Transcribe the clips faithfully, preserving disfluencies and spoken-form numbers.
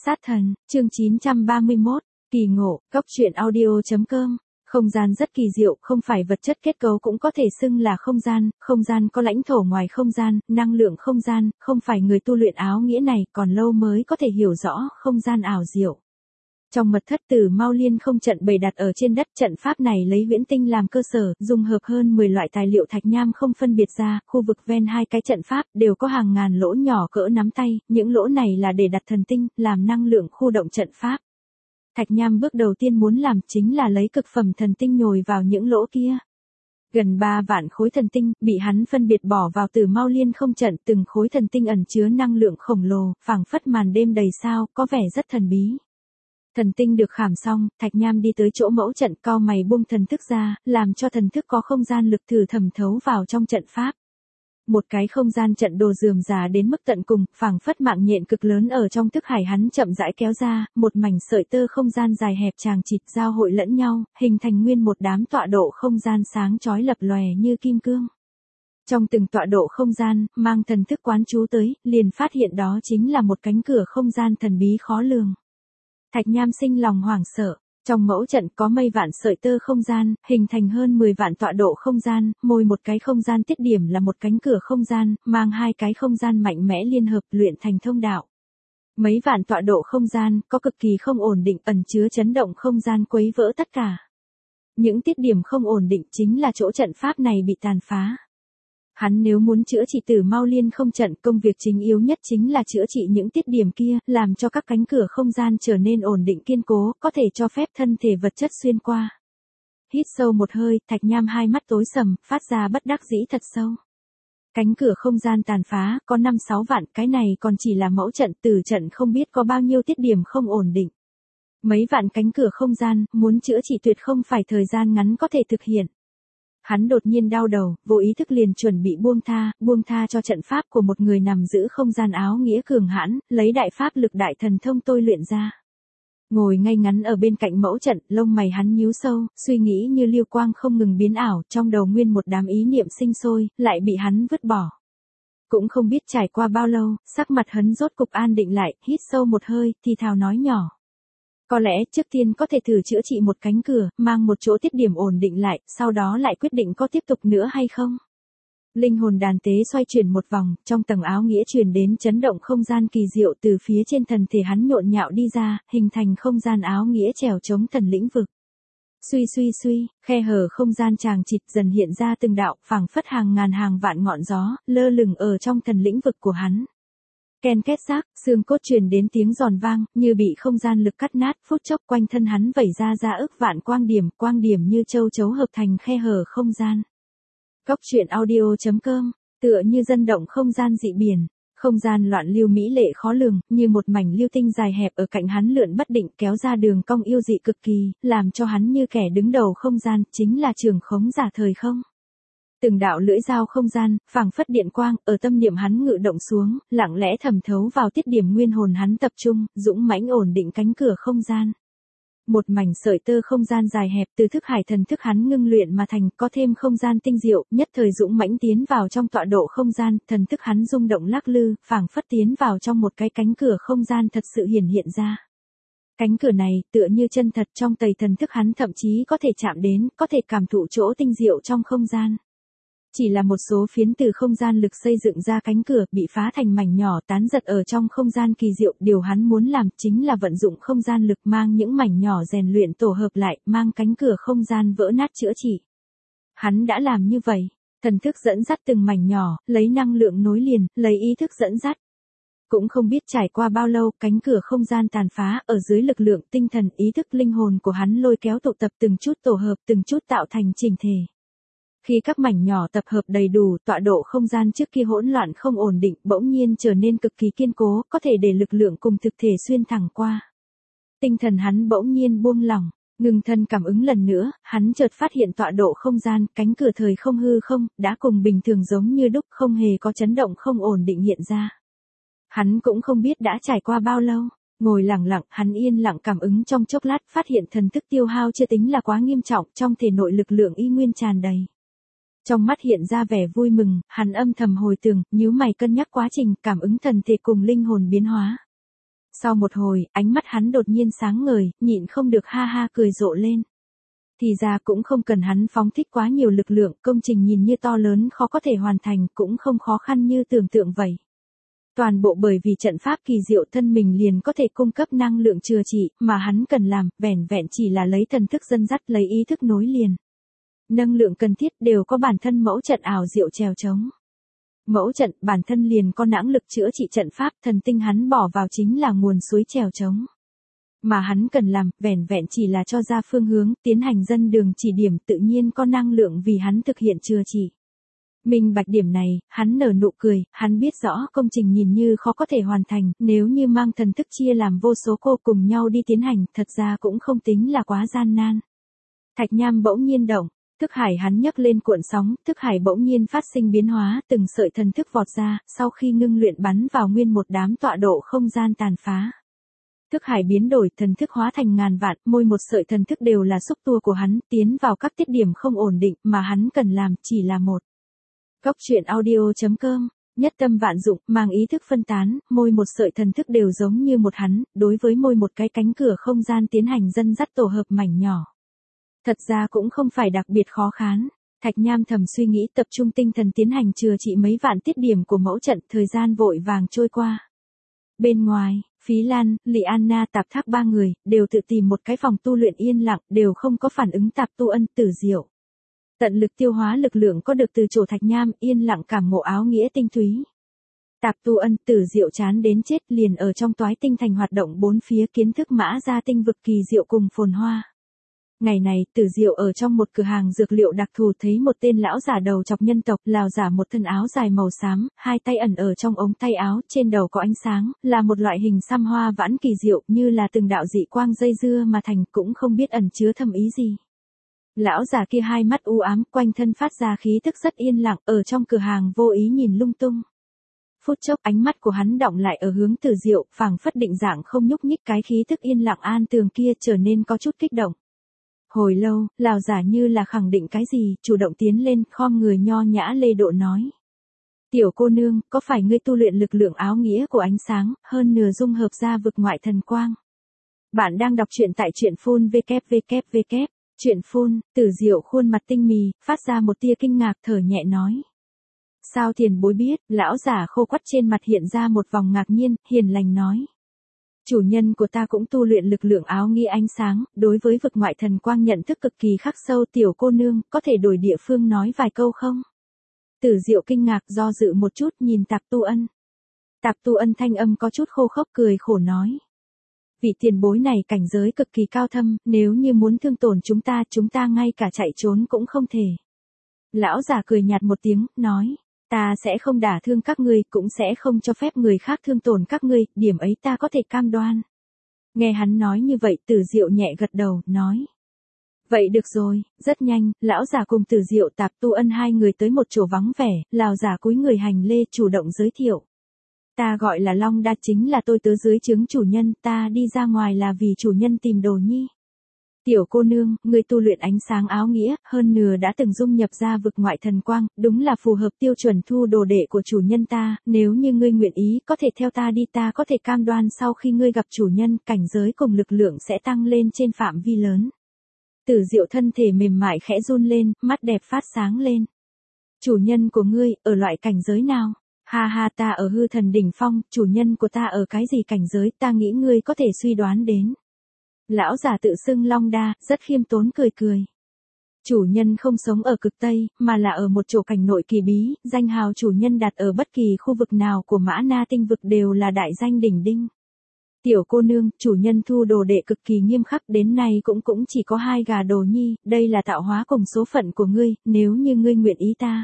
Sát thần, chương chín trăm ba mươi mốt, kỳ ngộ, góc truyện audio chấm com. Không gian rất kỳ diệu, không phải vật chất kết cấu cũng có thể xưng là không gian, không gian có lãnh thổ ngoài không gian, năng lượng không gian, không phải người tu luyện áo nghĩa này còn lâu mới có thể hiểu rõ không gian ảo diệu. Trong mật thất Tử Mao Liên không trận bày đặt ở trên đất, trận pháp này lấy huyễn tinh làm cơ sở, dung hợp hơn mười loại tài liệu thạch nham không phân biệt ra, khu vực ven hai cái trận pháp đều có hàng ngàn lỗ nhỏ cỡ nắm tay, những lỗ này là để đặt thần tinh, làm năng lượng khu động trận pháp. Thạch nham bước đầu tiên muốn làm chính là lấy cực phẩm thần tinh nhồi vào những lỗ kia. Gần ba vạn khối thần tinh bị hắn phân biệt bỏ vào Tử Mao Liên không trận, từng khối thần tinh ẩn chứa năng lượng khổng lồ, phảng phất màn đêm đầy sao, có vẻ rất thần bí. Thần tinh được khảm xong, Thạch Nham đi tới chỗ mẫu trận, cau mày buông thần thức ra, làm cho thần thức có không gian lực thử thẩm thấu vào trong trận pháp. Một cái không gian trận đồ rườm rà đến mức tận cùng, phảng phất mạng nhện cực lớn ở trong thức hải hắn chậm rãi kéo ra, một mảnh sợi tơ không gian dài hẹp chằng chịt giao hội lẫn nhau, hình thành nguyên một đám tọa độ không gian sáng chói lập lòe như kim cương. Trong từng tọa độ không gian, mang thần thức quán chú tới, liền phát hiện đó chính là một cánh cửa không gian thần bí khó lường. Thạch Nham sinh lòng hoảng sợ, trong mẫu trận có mây vạn sợi tơ không gian, hình thành hơn mười vạn tọa độ không gian, mỗi một cái không gian tiết điểm là một cánh cửa không gian, mang hai cái không gian mạnh mẽ liên hợp luyện thành thông đạo. Mấy vạn tọa độ không gian, có cực kỳ không ổn định, ẩn chứa chấn động không gian quấy vỡ tất cả. Những tiết điểm không ổn định chính là chỗ trận pháp này bị tàn phá. Hắn nếu muốn chữa trị Tử Mao Liên không trận, công việc chính yếu nhất chính là chữa trị những tiết điểm kia, làm cho các cánh cửa không gian trở nên ổn định kiên cố, có thể cho phép thân thể vật chất xuyên qua. Hít sâu một hơi, Thạch Nham hai mắt tối sầm, phát ra bất đắc dĩ thật sâu. Cánh cửa không gian tàn phá, có năm sáu vạn, cái này còn chỉ là mẫu trận, tử trận không biết có bao nhiêu tiết điểm không ổn định. Mấy vạn cánh cửa không gian, muốn chữa trị tuyệt không phải thời gian ngắn có thể thực hiện. Hắn đột nhiên đau đầu, vô ý thức liền chuẩn bị buông tha, buông tha cho trận pháp của một người nằm giữ không gian áo nghĩa cường hãn, lấy đại pháp lực đại thần thông tôi luyện ra. Ngồi ngay ngắn ở bên cạnh mẫu trận, lông mày hắn nhíu sâu, suy nghĩ như liêu quang không ngừng biến ảo, trong đầu nguyên một đám ý niệm sinh sôi, lại bị hắn vứt bỏ. Cũng không biết trải qua bao lâu, sắc mặt hắn rốt cục an định lại, hít sâu một hơi, thì thào nói nhỏ. Có lẽ trước tiên có thể thử chữa trị một cánh cửa, mang một chỗ tiết điểm ổn định lại, sau đó lại quyết định có tiếp tục nữa hay không. Linh hồn đàn tế xoay chuyển một vòng, trong tầng áo nghĩa truyền đến chấn động không gian kỳ diệu từ phía trên thần thể hắn nhộn nhạo đi ra, hình thành không gian áo nghĩa trèo chống thần lĩnh vực. Suy suy suy, khe hở không gian chàng chịt dần hiện ra từng đạo, phảng phất hàng ngàn hàng vạn ngọn gió, lơ lửng ở trong thần lĩnh vực của hắn. Ken két xác, xương cốt truyền đến tiếng giòn vang, như bị không gian lực cắt nát, phút chốc quanh thân hắn vẩy ra ra ức vạn quang điểm, quang điểm như châu chấu hợp thành khe hở không gian. Góc truyện audio chấm com, tựa như dân động không gian dị biển, không gian loạn lưu mỹ lệ khó lường, như một mảnh lưu tinh dài hẹp ở cạnh hắn lượn bất định kéo ra đường cong yêu dị cực kỳ, làm cho hắn như kẻ đứng đầu không gian, chính là trường khống giả thời không. Từng đạo lưỡi dao không gian, phảng phất điện quang, ở tâm niệm hắn ngự động xuống, lặng lẽ thẩm thấu vào tiết điểm nguyên hồn hắn tập trung, dũng mãnh ổn định cánh cửa không gian. Một mảnh sợi tơ không gian dài hẹp từ thức hải thần thức hắn ngưng luyện mà thành, có thêm không gian tinh diệu, nhất thời dũng mãnh tiến vào trong tọa độ không gian, thần thức hắn rung động lắc lư, phảng phất tiến vào trong một cái cánh cửa không gian thật sự hiển hiện ra. Cánh cửa này, tựa như chân thật trong tầy thần thức hắn thậm chí có thể chạm đến, có thể cảm thụ chỗ tinh diệu trong không gian. Chỉ là một số phiến từ không gian lực xây dựng ra cánh cửa, bị phá thành mảnh nhỏ tán giật ở trong không gian kỳ diệu, điều hắn muốn làm chính là vận dụng không gian lực mang những mảnh nhỏ rèn luyện tổ hợp lại, mang cánh cửa không gian vỡ nát chữa trị. Hắn đã làm như vậy, thần thức dẫn dắt từng mảnh nhỏ, lấy năng lượng nối liền, lấy ý thức dẫn dắt. Cũng không biết trải qua bao lâu, cánh cửa không gian tàn phá, ở dưới lực lượng tinh thần ý thức linh hồn của hắn lôi kéo tụ tập từng chút tổ hợp, từng chút tạo thành chỉnh thể. Khi các mảnh nhỏ tập hợp đầy đủ, tọa độ không gian trước kia hỗn loạn không ổn định, bỗng nhiên trở nên cực kỳ kiên cố, có thể để lực lượng cùng thực thể xuyên thẳng qua. Tinh thần hắn bỗng nhiên buông lỏng, ngừng thân cảm ứng lần nữa, hắn chợt phát hiện tọa độ không gian, cánh cửa thời không hư không, đã cùng bình thường giống như đúc, không hề có chấn động không ổn định hiện ra. Hắn cũng không biết đã trải qua bao lâu, ngồi lặng lặng, hắn yên lặng cảm ứng trong chốc lát, phát hiện thần thức tiêu hao chưa tính là quá nghiêm trọng, trong thể nội lực lượng y nguyên tràn đầy. Trong mắt hiện ra vẻ vui mừng, hắn âm thầm hồi tưởng, nhíu mày cân nhắc quá trình cảm ứng thần thể cùng linh hồn biến hóa. Sau một hồi, ánh mắt hắn đột nhiên sáng ngời, nhịn không được ha ha cười rộ lên. Thì ra cũng không cần hắn phóng thích quá nhiều lực lượng, công trình nhìn như to lớn khó có thể hoàn thành, cũng không khó khăn như tưởng tượng vậy. Toàn bộ bởi vì trận pháp kỳ diệu thân mình liền có thể cung cấp năng lượng chữa trị, mà hắn cần làm, vẻn vẹn chỉ là lấy thần thức dẫn dắt, lấy ý thức nối liền. Năng lượng cần thiết đều có bản thân mẫu trận ảo diệu trèo trống. Mẫu trận bản thân liền có năng lực chữa trị trận pháp, thần tinh hắn bỏ vào chính là nguồn suối trèo trống. Mà hắn cần làm, vẻn vẹn chỉ là cho ra phương hướng, tiến hành dân đường chỉ điểm, tự nhiên có năng lượng vì hắn thực hiện chữa trị. Minh bạch điểm này, hắn nở nụ cười, hắn biết rõ công trình nhìn như khó có thể hoàn thành, nếu như mang thần thức chia làm vô số cô cùng nhau đi tiến hành, thật ra cũng không tính là quá gian nan. Thạch nham bỗng nhiên động, thức hải hắn nhấc lên cuộn sóng, thức hải bỗng nhiên phát sinh biến hóa, từng sợi thần thức vọt ra, sau khi ngưng luyện bắn vào nguyên một đám tọa độ không gian tàn phá. Thức hải biến đổi, thần thức hóa thành ngàn vạn, mỗi một sợi thần thức đều là xúc tua của hắn, tiến vào các tiết điểm không ổn định, mà hắn cần làm chỉ là một. Góc truyện audio chấm com, nhất tâm vạn dụng, mang ý thức phân tán, mỗi một sợi thần thức đều giống như một hắn, đối với mỗi một cái cánh cửa không gian tiến hành dẫn dắt tổ hợp mảnh nhỏ. Thật ra cũng không phải đặc biệt khó khán. Thạch nham thầm suy nghĩ, tập trung tinh thần tiến hành chữa trị mấy vạn tiết điểm của mẫu trận, thời gian vội vàng trôi qua. Bên ngoài, Phí Lan, Lị Anna, Tạp Thác ba người, đều tự tìm một cái phòng tu luyện yên lặng, đều không có phản ứng Tạp Tu Ân, Tử Diệu. Tận lực tiêu hóa lực lượng có được từ chỗ Thạch nham, yên lặng cảm ngộ áo nghĩa tinh túy. Tạp Tu Ân, Tử Diệu chán đến chết, liền ở trong toái tinh thành hoạt động bốn phía, kiến thức mã ra tinh vực kỳ diệu cùng phồn hoa. Ngày này, Tử Diệu ở trong một cửa hàng dược liệu đặc thù thấy một tên lão giả đầu chọc nhân tộc, lão giả một thân áo dài màu xám, hai tay ẩn ở trong ống tay áo, trên đầu có ánh sáng, là một loại hình xăm hoa vãn kỳ diệu, như là từng đạo dị quang dây dưa mà thành, cũng không biết ẩn chứa thâm ý gì. Lão già kia hai mắt u ám, quanh thân phát ra khí tức rất yên lặng, ở trong cửa hàng vô ý nhìn lung tung. Phút chốc ánh mắt của hắn đọng lại ở hướng Tử Diệu, phảng phất định dạng không nhúc nhích, cái khí tức yên lặng an tường kia trở nên có chút kích động. Hồi lâu, lão giả như là khẳng định cái gì, chủ động tiến lên, khom người nho nhã lê độ nói. Tiểu cô nương, có phải ngươi tu luyện lực lượng áo nghĩa của ánh sáng, hơn nửa dung hợp ra vực ngoại thần quang? Bạn đang đọc truyện tại truyện phun www. Truyện phun, Tử Diệu khuôn mặt tinh mì, phát ra một tia kinh ngạc, thở nhẹ nói. Sao tiền bối biết? Lão giả khô quắt trên mặt hiện ra một vòng ngạc nhiên, hiền lành nói. Chủ nhân của ta cũng tu luyện lực lượng áo nghĩa ánh sáng, đối với vực ngoại thần quang nhận thức cực kỳ khắc sâu. Tiểu cô nương, có thể đổi địa phương nói vài câu không? Tử Diệu kinh ngạc, do dự một chút, nhìn Tạp Tu Ân. Tạp Tu Ân thanh âm có chút khô khốc, cười khổ nói. Vị tiền bối này cảnh giới cực kỳ cao thâm, nếu như muốn thương tổn chúng ta, chúng ta ngay cả chạy trốn cũng không thể. Lão già cười nhạt một tiếng, nói. Ta sẽ không đả thương các ngươi, cũng sẽ không cho phép người khác thương tổn các ngươi, điểm ấy ta có thể cam đoan. Nghe hắn nói như vậy, Tử Diệu nhẹ gật đầu, nói. Vậy được rồi, rất nhanh, lão già cùng Tử Diệu, Tạp Tu Ân hai người tới một chỗ vắng vẻ, lão già cúi người hành lê chủ động giới thiệu. Ta gọi là Long Đa, chính là tôi tớ dưới trướng chủ nhân, ta đi ra ngoài là vì chủ nhân tìm đồ nhi. Tiểu cô nương, ngươi tu luyện ánh sáng áo nghĩa, hơn nửa đã từng dung nhập ra vực ngoại thần quang, đúng là phù hợp tiêu chuẩn thu đồ đệ của chủ nhân ta, nếu như ngươi nguyện ý, có thể theo ta đi, ta có thể cam đoan sau khi ngươi gặp chủ nhân, cảnh giới cùng lực lượng sẽ tăng lên trên phạm vi lớn. Tử Diệu thân thể mềm mại khẽ run lên, mắt đẹp phát sáng lên. Chủ nhân của ngươi, ở loại cảnh giới nào? Ha ha, ta ở hư thần đỉnh phong, chủ nhân của ta ở cái gì cảnh giới, ta nghĩ ngươi có thể suy đoán đến. Lão giả tự xưng Long Đa, rất khiêm tốn cười cười. Chủ nhân không sống ở cực Tây, mà là ở một chỗ cảnh nội kỳ bí, danh hào chủ nhân đặt ở bất kỳ khu vực nào của Mã Na tinh vực đều là đại danh đỉnh đinh. Tiểu cô nương, chủ nhân thu đồ đệ cực kỳ nghiêm khắc, đến nay cũng cũng chỉ có hai gà đồ nhi, đây là tạo hóa cùng số phận của ngươi, nếu như ngươi nguyện ý ta.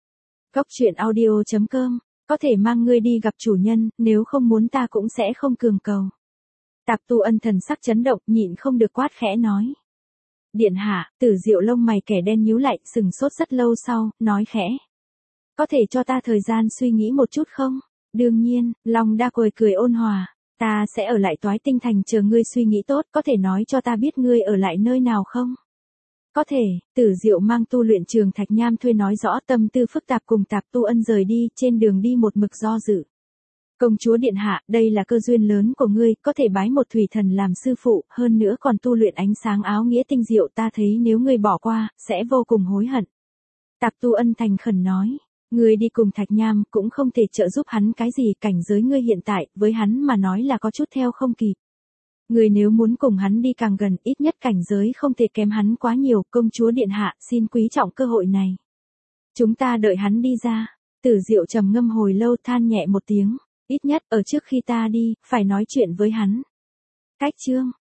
Góc truyện audio chấm com, có thể mang ngươi đi gặp chủ nhân, nếu không muốn ta cũng sẽ không cường cầu. Tạp Tu Ân thần sắc chấn động, nhịn không được quát khẽ nói. Điện hạ, Tử Diệu lông mày kẻ đen nhíu lại, sừng sốt rất lâu sau, nói khẽ. Có thể cho ta thời gian suy nghĩ một chút không? Đương nhiên, Long Đa cười cười ôn hòa. Ta sẽ ở lại toái tinh thành chờ ngươi suy nghĩ tốt, có thể nói cho ta biết ngươi ở lại nơi nào không? Có thể, Tử Diệu mang tu luyện trường Thạch Nham thuê nói rõ, tâm tư phức tạp cùng Tạp Tu Ân rời đi, trên đường đi một mực do dự. Công chúa điện hạ, đây là cơ duyên lớn của ngươi, có thể bái một thủy thần làm sư phụ, hơn nữa còn tu luyện ánh sáng áo nghĩa tinh diệu, ta thấy nếu ngươi bỏ qua, sẽ vô cùng hối hận. Tạp Tu Ân thành khẩn nói, ngươi đi cùng Thạch Nham cũng không thể trợ giúp hắn cái gì, cảnh giới ngươi hiện tại, với hắn mà nói là có chút theo không kịp. Ngươi nếu muốn cùng hắn đi càng gần, ít nhất cảnh giới không thể kém hắn quá nhiều, công chúa điện hạ, xin quý trọng cơ hội này. Chúng ta đợi hắn đi ra. Tử Diệu trầm ngâm hồi lâu, than nhẹ một tiếng, ít nhất ở trước khi ta đi, phải nói chuyện với hắn. Cách chương